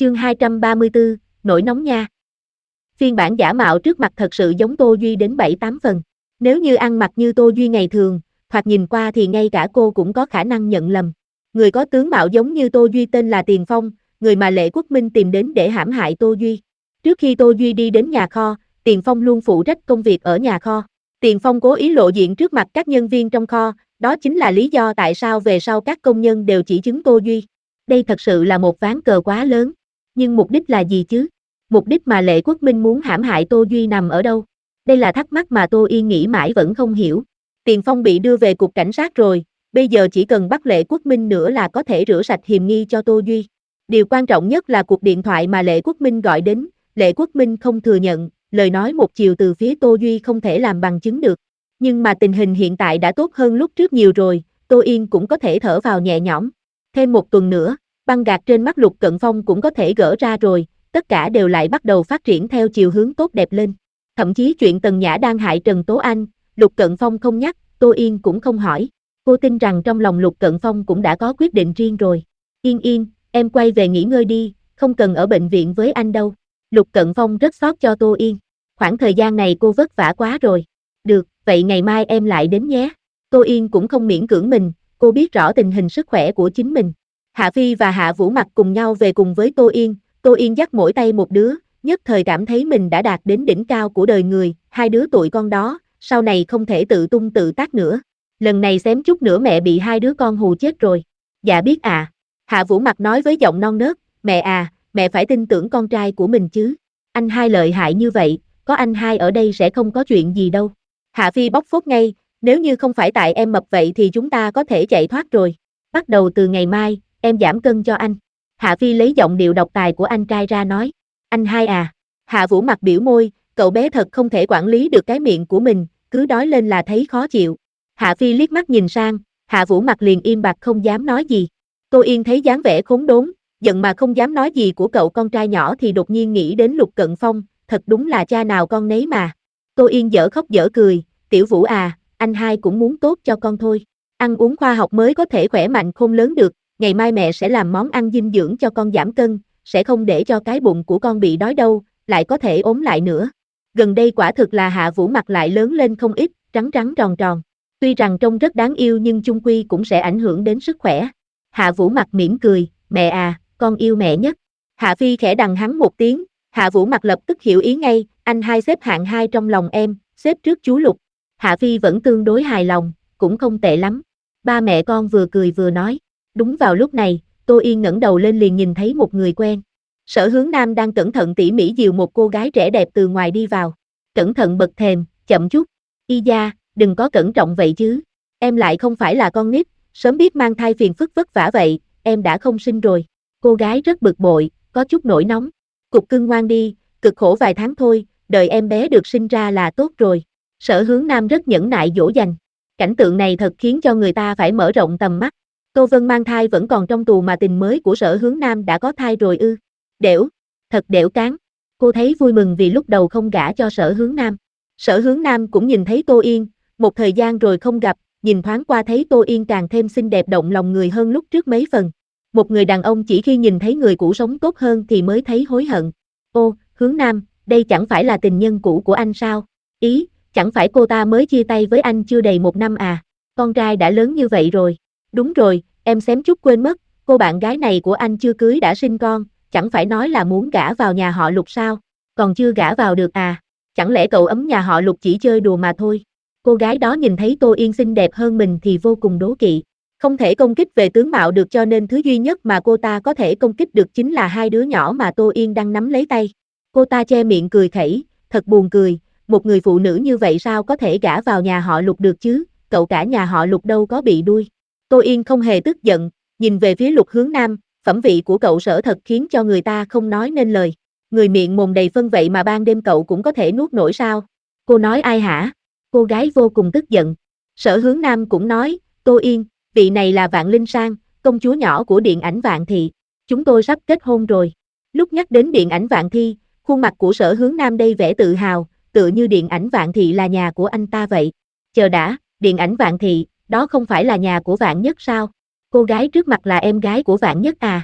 Chương 234, nổi nóng nha. Phiên bản giả mạo trước mặt thật sự giống Tô Duy đến 7-8 phần. Nếu như ăn mặc như Tô Duy ngày thường, thoạt nhìn qua thì ngay cả cô cũng có khả năng nhận lầm. Người có tướng mạo giống như Tô Duy tên là Tiền Phong, người mà Lệ Quốc Minh tìm đến để hãm hại Tô Duy. Trước khi Tô Duy đi đến nhà kho, Tiền Phong luôn phụ trách công việc ở nhà kho. Tiền Phong cố ý lộ diện trước mặt các nhân viên trong kho, đó chính là lý do tại sao về sau các công nhân đều chỉ trích Tô Duy. Đây thật sự là một ván cờ quá lớn. Nhưng mục đích là gì chứ? Mục đích mà Lệ Quốc Minh muốn hãm hại Tô Duy nằm ở đâu? Đây là thắc mắc mà Tô Yên nghĩ mãi vẫn không hiểu. Tiền Phong bị đưa về cục cảnh sát rồi, bây giờ chỉ cần bắt Lệ Quốc Minh nữa là có thể rửa sạch hiềm nghi cho Tô Duy. Điều quan trọng nhất là cuộc điện thoại mà Lệ Quốc Minh gọi đến, Lệ Quốc Minh không thừa nhận, lời nói một chiều từ phía Tô Duy không thể làm bằng chứng được. Nhưng mà tình hình hiện tại đã tốt hơn lúc trước nhiều rồi, Tô Yên cũng có thể thở vào nhẹ nhõm. Thêm một tuần nữa, băng gạc trên mắt Lục Cận Phong cũng có thể gỡ ra rồi, tất cả đều lại bắt đầu phát triển theo chiều hướng tốt đẹp lên. Thậm chí chuyện Tần Nhã đang hại Trần Tố Anh, Lục Cận Phong không nhắc, Tô Yên cũng không hỏi. Cô tin rằng trong lòng Lục Cận Phong cũng đã có quyết định riêng rồi. Yên Yên, em quay về nghỉ ngơi đi, không cần ở bệnh viện với anh đâu. Lục Cận Phong rất xót cho Tô Yên. Khoảng thời gian này cô vất vả quá rồi. Được, vậy ngày mai em lại đến nhé. Tô Yên cũng không miễn cưỡng mình, cô biết rõ tình hình sức khỏe của chính mình. Hạ Phi và Hạ Vũ Mặc cùng nhau về cùng với Tô Yên dắt mỗi tay một đứa, nhất thời cảm thấy mình đã đạt đến đỉnh cao của đời người, hai đứa tụi con đó, sau này không thể tự tung tự tác nữa. Lần này xém chút nữa mẹ bị hai đứa con hù chết rồi. Dạ biết à. Hạ Vũ Mặc nói với giọng non nớt, mẹ à, mẹ phải tin tưởng con trai của mình chứ. Anh hai lợi hại như vậy, có anh hai ở đây sẽ không có chuyện gì đâu. Hạ Phi bóc phốt ngay, nếu như không phải tại em mập vậy thì chúng ta có thể chạy thoát rồi. Bắt đầu từ ngày mai, em giảm cân cho anh. Hạ Phi lấy giọng điệu độc tài của anh trai ra nói. Anh hai à. Hạ Vũ Mặc biểu môi, cậu bé thật không thể quản lý được cái miệng của mình, cứ đói lên là thấy khó chịu. Hạ Phi liếc mắt nhìn sang, Hạ Vũ Mặc liền im bặt không dám nói gì. Tô Yên thấy dáng vẻ khốn đốn, giận mà không dám nói gì của cậu con trai nhỏ thì đột nhiên nghĩ đến Lục Cận Phong, thật đúng là cha nào con nấy mà. Tô Yên dở khóc dở cười, Tiểu Vũ à, anh hai cũng muốn tốt cho con thôi. Ăn uống khoa học mới có thể khỏe mạnh khôn lớn được, ngày mai mẹ sẽ làm món ăn dinh dưỡng cho con giảm cân, sẽ không để cho cái bụng của con bị đói đâu, lại có thể ốm lại nữa. Gần đây quả thực là Hạ Vũ Mặc lại lớn lên không ít, trắng trắng tròn tròn. Tuy rằng trông rất đáng yêu nhưng chung quy cũng sẽ ảnh hưởng đến sức khỏe. Hạ Vũ Mặc mỉm cười, mẹ à, con yêu mẹ nhất. Hạ Phi khẽ đằng hắn một tiếng, Hạ Vũ Mặc lập tức hiểu ý ngay, anh hai xếp hạng 2 trong lòng em, xếp trước chú Lục. Hạ Phi vẫn tương đối hài lòng, cũng không tệ lắm. Ba mẹ con vừa cười vừa nói. Đúng vào lúc này, Tô Yên ngẩng đầu lên liền nhìn thấy một người quen. Sở Hướng Nam đang cẩn thận tỉ mỉ dìu một cô gái trẻ đẹp từ ngoài đi vào. Cẩn thận bật thềm, chậm chút. Y da, đừng có cẩn trọng vậy chứ. Em lại không phải là con nít, sớm biết mang thai phiền phức vất vả vậy, em đã không sinh rồi. Cô gái rất bực bội, có chút nổi nóng. Cục cưng ngoan đi, cực khổ vài tháng thôi, đợi em bé được sinh ra là tốt rồi. Sở Hướng Nam rất nhẫn nại dỗ dành. Cảnh tượng này thật khiến cho người ta phải mở rộng tầm mắt. Tô Vân mang thai vẫn còn trong tù mà tình mới của Sở Hướng Nam đã có thai rồi ư. Đểu, thật đểu cán. Cô thấy vui mừng vì lúc đầu không gả cho Sở Hướng Nam. Sở Hướng Nam cũng nhìn thấy Tô Yên, một thời gian rồi không gặp, nhìn thoáng qua thấy Tô Yên càng thêm xinh đẹp động lòng người hơn lúc trước mấy phần. Một người đàn ông chỉ khi nhìn thấy người cũ sống tốt hơn thì mới thấy hối hận. Ô, Hướng Nam, đây chẳng phải là tình nhân cũ của anh sao? Ý, chẳng phải cô ta mới chia tay với anh chưa đầy 1 năm à? Con trai đã lớn như vậy rồi. Đúng rồi, em xém chút quên mất, cô bạn gái này của anh chưa cưới đã sinh con, chẳng phải nói là muốn gả vào nhà họ Lục sao? Còn chưa gả vào được à? Chẳng lẽ cậu ấm nhà họ Lục chỉ chơi đùa mà thôi? Cô gái đó nhìn thấy Tô Yên xinh đẹp hơn mình thì vô cùng đố kỵ. Không thể công kích về tướng mạo được cho nên thứ duy nhất mà cô ta có thể công kích được chính là hai đứa nhỏ mà Tô Yên đang nắm lấy tay. Cô ta che miệng cười khẩy, thật buồn cười, một người phụ nữ như vậy sao có thể gả vào nhà họ Lục được chứ, cậu cả nhà họ Lục đâu có bị đuôi. Tô Yên không hề tức giận, nhìn về phía Lục Hướng Nam, phẩm vị của cậu Sở thật khiến cho người ta không nói nên lời. Người miệng mồm đầy phân vậy mà ban đêm cậu cũng có thể nuốt nổi sao? Cô nói ai hả? Cô gái vô cùng tức giận. Sở Hướng Nam cũng nói, Tô Yên, vị này là Vạn Linh Sang, công chúa nhỏ của điện ảnh Vạn Thị. Chúng tôi sắp kết hôn rồi. Lúc nhắc đến điện ảnh Vạn Thi, khuôn mặt của Sở Hướng Nam đây vẻ tự hào, tựa như điện ảnh Vạn Thị là nhà của anh ta vậy. Chờ đã, điện ảnh Vạn Thị, đó không phải là nhà của Vạn Nhất sao? Cô gái trước mặt là em gái của Vạn Nhất à?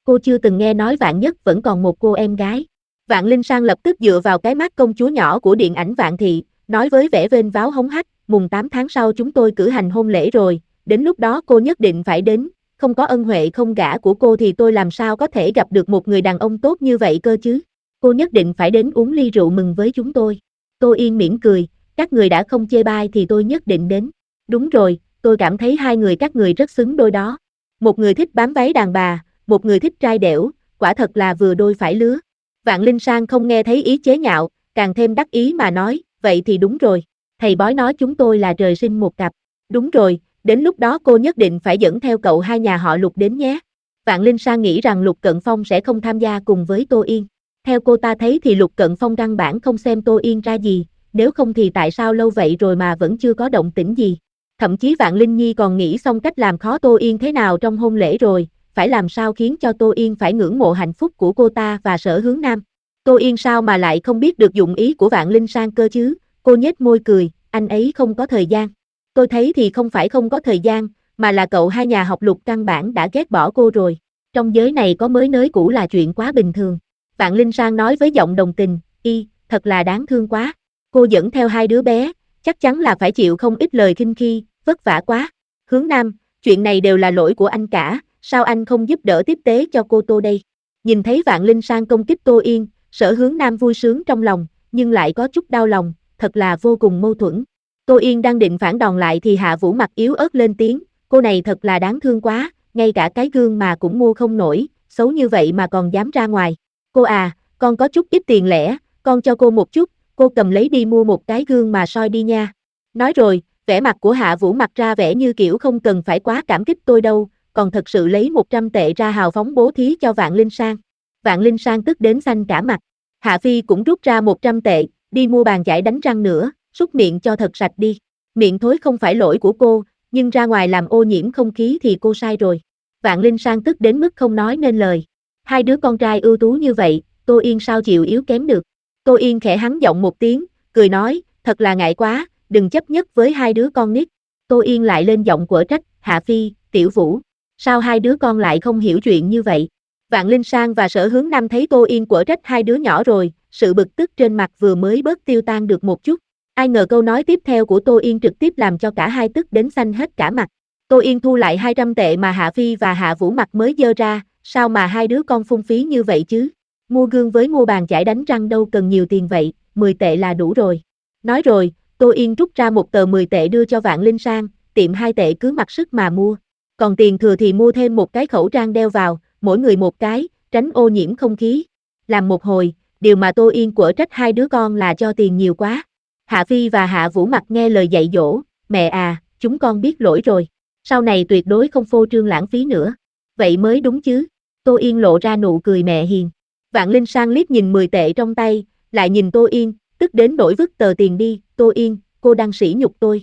cô chưa từng nghe nói Vạn Nhất vẫn còn một cô em gái. Vạn Linh Sang lập tức dựa vào cái mắt công chúa nhỏ của điện ảnh Vạn Thị, nói với vẻ vênh váo hống hách, mùng 8 tháng sau chúng tôi cử hành hôn lễ rồi, đến lúc đó cô nhất định phải đến, không có ân huệ không gả của cô thì tôi làm sao có thể gặp được một người đàn ông tốt như vậy cơ chứ. Cô nhất định phải đến uống ly rượu mừng với chúng tôi. Tô Yên mỉm cười, các người đã không chê bai thì tôi nhất định đến. Đúng rồi, tôi cảm thấy hai người các người rất xứng đôi đó. Một người thích bám váy đàn bà, một người thích trai đẻo, quả thật là vừa đôi phải lứa. Vạn Linh Sang không nghe thấy ý chế nhạo, càng thêm đắc ý mà nói, vậy thì đúng rồi, thầy bói nói chúng tôi là trời sinh một cặp. Đúng rồi, đến lúc đó cô nhất định phải dẫn theo cậu hai nhà họ Lục đến nhé. Vạn Linh Sang nghĩ rằng Lục Cận Phong sẽ không tham gia cùng với Tô Yên. Theo cô ta thấy thì Lục Cận Phong căn bản không xem Tô Yên ra gì, nếu không thì tại sao lâu vậy rồi mà vẫn chưa có động tĩnh gì. Thậm chí Vạn Linh Nhi còn nghĩ xong cách làm khó Tô Yên thế nào trong hôn lễ rồi, phải làm sao khiến cho Tô Yên phải ngưỡng mộ hạnh phúc của cô ta và Sở Hướng Nam. Tô Yên sao mà lại không biết được dụng ý của Vạn Linh Sang cơ chứ, cô nhếch môi cười, anh ấy không có thời gian. Tôi thấy thì không phải không có thời gian, mà là cậu hai nhà học Lục căn bản đã ghét bỏ cô rồi. Trong giới này có mới nới cũ là chuyện quá bình thường. Vạn Linh Sang nói với giọng đồng tình, thật là đáng thương quá. Cô dẫn theo hai đứa bé, chắc chắn là phải chịu không ít lời khinh khi, vất vả quá. Hướng Nam, chuyện này đều là lỗi của anh cả, sao anh không giúp đỡ tiếp tế cho cô Tô đây? Nhìn thấy Vạn Linh Sang công kích Tô Yên, Sở Hướng Nam vui sướng trong lòng, nhưng lại có chút đau lòng, thật là vô cùng mâu thuẫn. Tô Yên đang định phản đòn lại thì Hạ Vũ mặt yếu ớt lên tiếng, cô này thật là đáng thương quá, ngay cả cái gương mà cũng mua không nổi, xấu như vậy mà còn dám ra ngoài. Cô à, con có chút ít tiền lẻ, con cho cô một chút, cô cầm lấy đi mua một cái gương mà soi đi nha. Nói rồi, vẻ mặt của Hạ Vũ mặt ra vẻ như kiểu không cần phải quá cảm kích tôi đâu, còn thật sự lấy 100 tệ ra hào phóng bố thí cho Vạn Linh Sang. Vạn Linh Sang tức đến xanh cả mặt. Hạ Phi cũng rút ra 100 tệ, đi mua bàn chải đánh răng nữa, súc miệng cho thật sạch đi. Miệng thối không phải lỗi của cô, nhưng ra ngoài làm ô nhiễm không khí thì cô sai rồi. Vạn Linh Sang tức đến mức không nói nên lời. Hai đứa con trai ưu tú như vậy, Tô Yên sao chịu yếu kém được. Tô Yên khẽ hắn giọng một tiếng, cười nói, thật là ngại quá, đừng chấp nhất với hai đứa con nít. Tô Yên lại lên giọng quở trách, Hạ Phi, Tiểu Vũ, sao hai đứa con lại không hiểu chuyện như vậy? Vạn Linh Sang và Sở Hướng Nam thấy Tô Yên quở trách hai đứa nhỏ rồi, sự bực tức trên mặt vừa mới bớt tiêu tan được một chút. Ai ngờ câu nói tiếp theo của Tô Yên trực tiếp làm cho cả hai tức đến xanh hết cả mặt. Tô Yên thu lại 200 tệ mà Hạ Phi và Hạ Vũ mặt mới dơ ra, sao mà hai đứa con phung phí như vậy chứ? Mua gương với mua bàn chải đánh răng đâu cần nhiều tiền vậy, 10 tệ là đủ rồi. Nói rồi, Tô Yên rút ra một tờ 10 tệ đưa cho Vạn Linh Sang, tiệm 2 tệ cứ mặc sức mà mua. Còn tiền thừa thì mua thêm một cái khẩu trang đeo vào, mỗi người một cái, tránh ô nhiễm không khí. Làm một hồi, điều mà Tô Yên quở trách hai đứa con là cho tiền nhiều quá. Hạ Phi và Hạ Vũ mặt nghe lời dạy dỗ, mẹ à, chúng con biết lỗi rồi. Sau này tuyệt đối không phô trương lãng phí nữa. Vậy mới đúng chứ. Tô Yên lộ ra nụ cười mẹ hiền. Vạn Linh Sang liếc nhìn 10 tệ trong tay, lại nhìn Tô Yên, tức đến nỗi vứt tờ tiền đi. Tô Yên, cô đang sỉ nhục tôi.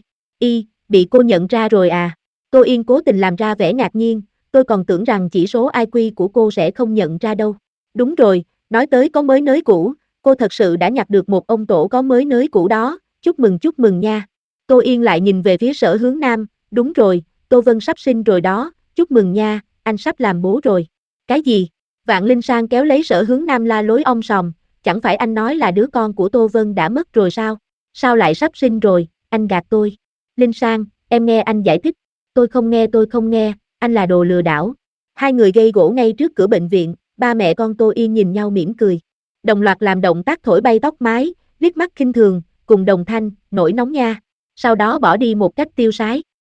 Bị cô nhận ra rồi à? Tô Yên cố tình làm ra vẻ ngạc nhiên, tôi còn tưởng rằng chỉ số IQ của cô sẽ không nhận ra đâu. Đúng rồi, nói tới có mới nới cũ, cô thật sự đã nhặt được một ông tổ có mới nới cũ đó, chúc mừng nha. Tô Yên lại nhìn về phía Sở Hướng Nam, đúng rồi, Tô Vân sắp sinh rồi đó, chúc mừng nha, anh sắp làm bố rồi. Cái gì? Vạn Linh Sang kéo lấy Sở Hướng Nam la lối om sòm, chẳng phải anh nói là đứa con của Tô Vân đã mất rồi sao? Sao lại sắp sinh rồi, anh gạt tôi. Linh Sang, em nghe anh giải thích. Tôi không nghe, anh là đồ lừa đảo. Hai người gây gổ ngay trước cửa bệnh viện, ba mẹ con Tô Yên nhìn nhau mỉm cười. Đồng loạt làm động tác thổi bay tóc mái, liếc mắt khinh thường, cùng đồng thanh, nổi nóng nha. Sau đó bỏ đi một cách tiêu sái.